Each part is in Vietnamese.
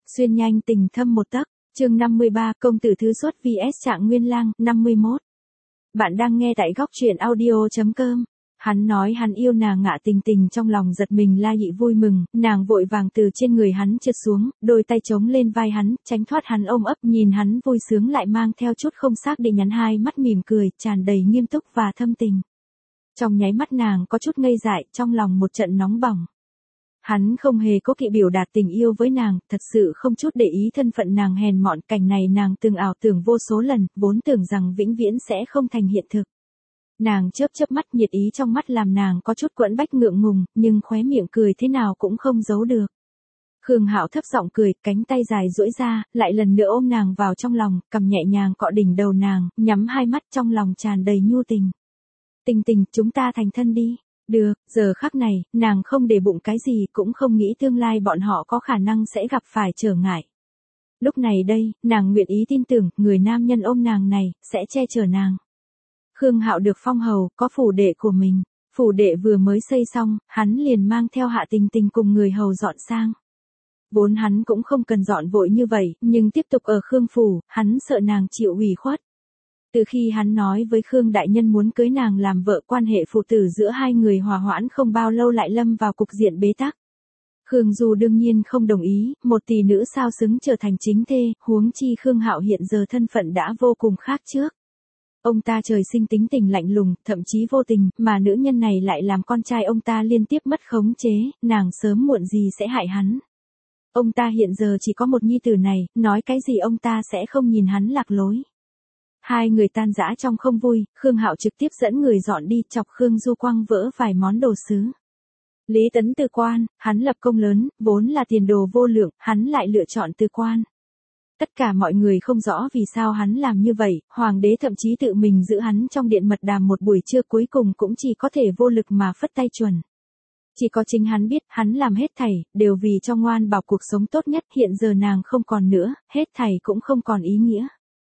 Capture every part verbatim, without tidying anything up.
Xuyên nhanh tình thâm một tấc, chương năm mươi ba, công tử thứ xuất vs Trạng Nguyên Lang, năm mươi mốt. Bạn đang nghe tại góc truyện audio chấm com. Hắn nói hắn yêu nàng, Ngạ Tình Tình trong lòng giật mình la dị vui mừng, nàng vội vàng từ trên người hắn trượt xuống, đôi tay chống lên vai hắn, tránh thoát hắn ôm ấp, nhìn hắn vui sướng lại mang theo chút không xác định, nhắn hai mắt mỉm cười, tràn đầy nghiêm túc và thâm tình. Trong nháy mắt nàng có chút ngây dại, trong lòng một trận nóng bỏng. Hắn không hề có kỵ biểu đạt tình yêu với nàng, thật sự không chút để ý thân phận nàng hèn mọn, cảnh này nàng từng ảo tưởng vô số lần, vốn tưởng rằng vĩnh viễn sẽ không thành hiện thực. Nàng chớp chớp mắt, nhiệt ý trong mắt làm nàng có chút quẫn bách ngượng ngùng, nhưng khóe miệng cười thế nào cũng không giấu được. Khương Hạo thấp giọng cười, cánh tay dài duỗi ra, lại lần nữa ôm nàng vào trong lòng, cầm nhẹ nhàng cọ đỉnh đầu nàng, nhắm hai mắt trong lòng tràn đầy nhu tình. Tình Tình, chúng ta thành thân đi. Được, giờ khắc này, nàng không để bụng cái gì, cũng không nghĩ tương lai bọn họ có khả năng sẽ gặp phải trở ngại. Lúc này đây, nàng nguyện ý tin tưởng, người nam nhân ôm nàng này, sẽ che chở nàng. Khương Hạo được phong hầu, có phủ đệ của mình. Phủ đệ vừa mới xây xong, hắn liền mang theo Hạ Tình Tình cùng người hầu dọn sang. Vốn hắn cũng không cần dọn vội như vậy, nhưng tiếp tục ở Khương phủ, hắn sợ nàng chịu ủy khuất. Từ khi hắn nói với Khương đại nhân muốn cưới nàng làm vợ, quan hệ phụ tử giữa hai người hòa hoãn không bao lâu lại lâm vào cục diện bế tắc. Khương Du đương nhiên không đồng ý, một tỷ nữ sao xứng trở thành chính thê, huống chi Khương Hạo hiện giờ thân phận đã vô cùng khác trước. Ông ta trời sinh tính tình lạnh lùng, thậm chí vô tình, mà nữ nhân này lại làm con trai ông ta liên tiếp mất khống chế, nàng sớm muộn gì sẽ hại hắn. Ông ta hiện giờ chỉ có một nhi tử này, nói cái gì ông ta sẽ không nhìn hắn lạc lối. Hai người tan rã trong không vui, Khương Hạo trực tiếp dẫn người dọn đi, chọc Khương Du quăng vỡ vài món đồ sứ. Lý Tấn từ quan, hắn lập công lớn, vốn là tiền đồ vô lượng, hắn lại lựa chọn từ quan. Tất cả mọi người không rõ vì sao hắn làm như vậy, hoàng đế thậm chí tự mình giữ hắn trong điện mật đàm một buổi trưa, cuối cùng cũng chỉ có thể vô lực mà phất tay chuẩn. Chỉ có chính hắn biết, hắn làm hết thảy, đều vì cho Ngoan Bảo cuộc sống tốt nhất, hiện giờ nàng không còn nữa, hết thảy cũng không còn ý nghĩa.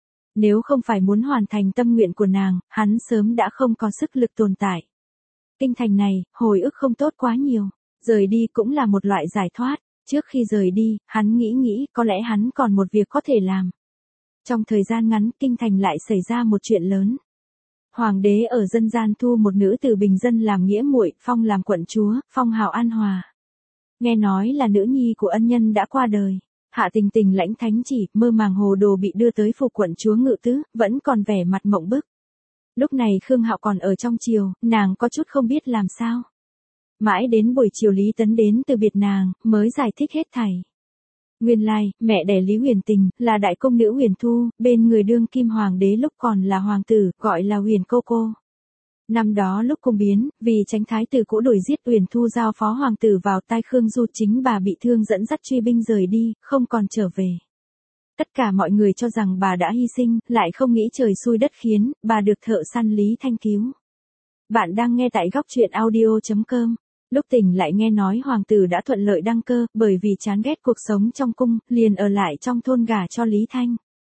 Nếu không phải muốn hoàn thành tâm nguyện của nàng, hắn sớm đã không có sức lực tồn tại. Kinh thành này, hồi ức không tốt quá nhiều, rời đi cũng là một loại giải thoát. Trước khi rời đi, hắn nghĩ nghĩ, có lẽ hắn còn một việc có thể làm. Trong thời gian ngắn, kinh thành lại xảy ra một chuyện lớn. Hoàng đế ở dân gian thu một nữ từ bình dân làm nghĩa muội, phong làm quận chúa, phong hào An Hòa. Nghe nói là nữ nhi của ân nhân đã qua đời. Hạ Tình Tình lãnh thánh chỉ, mơ màng hồ đồ bị đưa tới phủ quận chúa ngự tứ, vẫn còn vẻ mặt mộng bức. Lúc này Khương Hạo còn ở trong triều, nàng có chút không biết làm sao. Mãi đến buổi chiều Lý Tấn đến từ biệt nàng, mới giải thích hết thảy. Nguyên lai, mẹ đẻ Lý Huyền Tình, là đại công nữ Huyền Thu, bên người đương kim hoàng đế lúc còn là hoàng tử, gọi là Huyền Cô Cô. Năm đó lúc cung biến, vì tránh thái tử cũ đuổi giết, Huyền Thu giao phó hoàng tử vào tay Khương Du, chính bà bị thương dẫn dắt truy binh rời đi, không còn trở về. Tất cả mọi người cho rằng bà đã hy sinh, lại không nghĩ trời xui đất khiến, bà được thợ săn Lý Thanh cứu. Bạn đang nghe tại góc truyện audio chấm com. Lúc tỉnh lại nghe nói hoàng tử đã thuận lợi đăng cơ, bởi vì chán ghét cuộc sống trong cung, liền ở lại trong thôn gả cho Lý Thanh.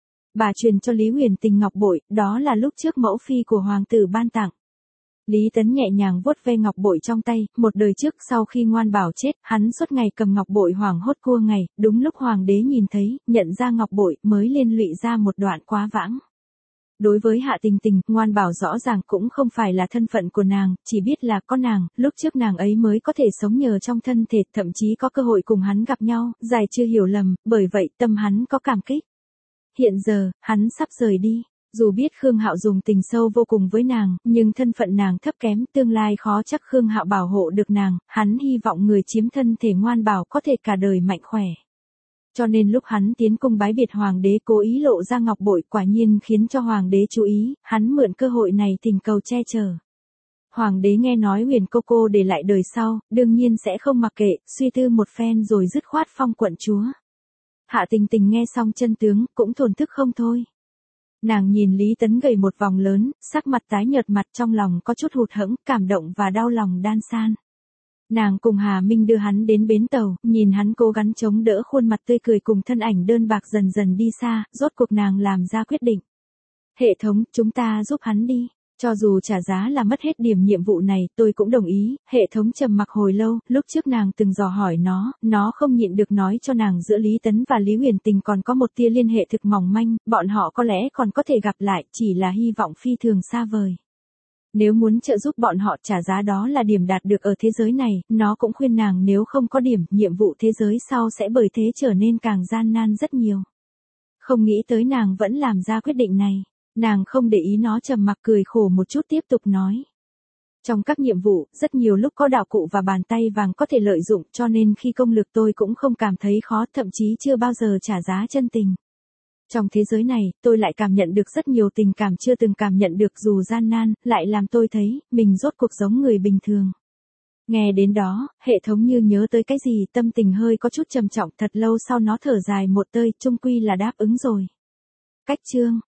Bà truyền cho Lý Huyền Tình ngọc bội, đó là lúc trước mẫu phi của hoàng tử ban tặng. Lý Tấn nhẹ nhàng vuốt ve ngọc bội trong tay, một đời trước sau khi Ngoan Bảo chết, hắn suốt ngày cầm ngọc bội hoảng hốt cua ngày, đúng lúc hoàng đế nhìn thấy, nhận ra ngọc bội, mới liên lụy ra một đoạn quá vãng. Đối với Hạ Tình Tình, Ngoan Bảo rõ ràng cũng không phải là thân phận của nàng, chỉ biết là có nàng, lúc trước nàng ấy mới có thể sống nhờ trong thân thể, thậm chí có cơ hội cùng hắn gặp nhau, dài chưa hiểu lầm, bởi vậy tâm hắn có cảm kích. Hiện giờ, hắn sắp rời đi. Dù biết Khương Hạo dùng tình sâu vô cùng với nàng, nhưng thân phận nàng thấp kém, tương lai khó chắc Khương Hạo bảo hộ được nàng, hắn hy vọng người chiếm thân thể Ngoan Bảo có thể cả đời mạnh khỏe. Cho nên lúc hắn tiến cung bái biệt hoàng đế cố ý lộ ra ngọc bội, quả nhiên khiến cho hoàng đế chú ý, hắn mượn cơ hội này tình cầu che chở. Hoàng đế nghe nói Huyền Cô Cô để lại đời sau, đương nhiên sẽ không mặc kệ, suy tư một phen rồi dứt khoát phong quận chúa. Hạ Tình Tình nghe xong chân tướng, cũng thổn thức không thôi. Nàng nhìn Lý Tấn gầy một vòng lớn, sắc mặt tái nhợt, mặt trong lòng có chút hụt hẫng, cảm động và đau lòng đan san. Nàng cùng Hà Minh đưa hắn đến bến tàu, nhìn hắn cố gắng chống đỡ, khuôn mặt tươi cười cùng thân ảnh đơn bạc dần dần đi xa, rốt cuộc nàng làm ra quyết định. Hệ thống, chúng ta giúp hắn đi. Cho dù trả giá là mất hết điểm nhiệm vụ này, tôi cũng đồng ý. Hệ thống trầm mặc hồi lâu, lúc trước nàng từng dò hỏi nó, nó không nhịn được nói cho nàng giữa Lý Tấn và Lý Huyền Tình còn có một tia liên hệ thực mỏng manh, bọn họ có lẽ còn có thể gặp lại, chỉ là hy vọng phi thường xa vời. Nếu muốn trợ giúp bọn họ, trả giá đó là điểm đạt được ở thế giới này, nó cũng khuyên nàng nếu không có điểm, nhiệm vụ thế giới sau sẽ bởi thế trở nên càng gian nan rất nhiều. Không nghĩ tới nàng vẫn làm ra quyết định này. Nàng không để ý nó, trầm mặc cười khổ một chút tiếp tục nói. Trong các nhiệm vụ, rất nhiều lúc có đạo cụ và bàn tay vàng có thể lợi dụng, cho nên khi công lược tôi cũng không cảm thấy khó, thậm chí chưa bao giờ trả giá chân tình. Trong thế giới này, tôi lại cảm nhận được rất nhiều tình cảm chưa từng cảm nhận được, dù gian nan, lại làm tôi thấy, mình rốt cuộc giống người bình thường. Nghe đến đó, hệ thống như nhớ tới cái gì, tâm tình hơi có chút trầm trọng, thật lâu sau nó thở dài một hơi, chung quy là đáp ứng rồi. Cách chương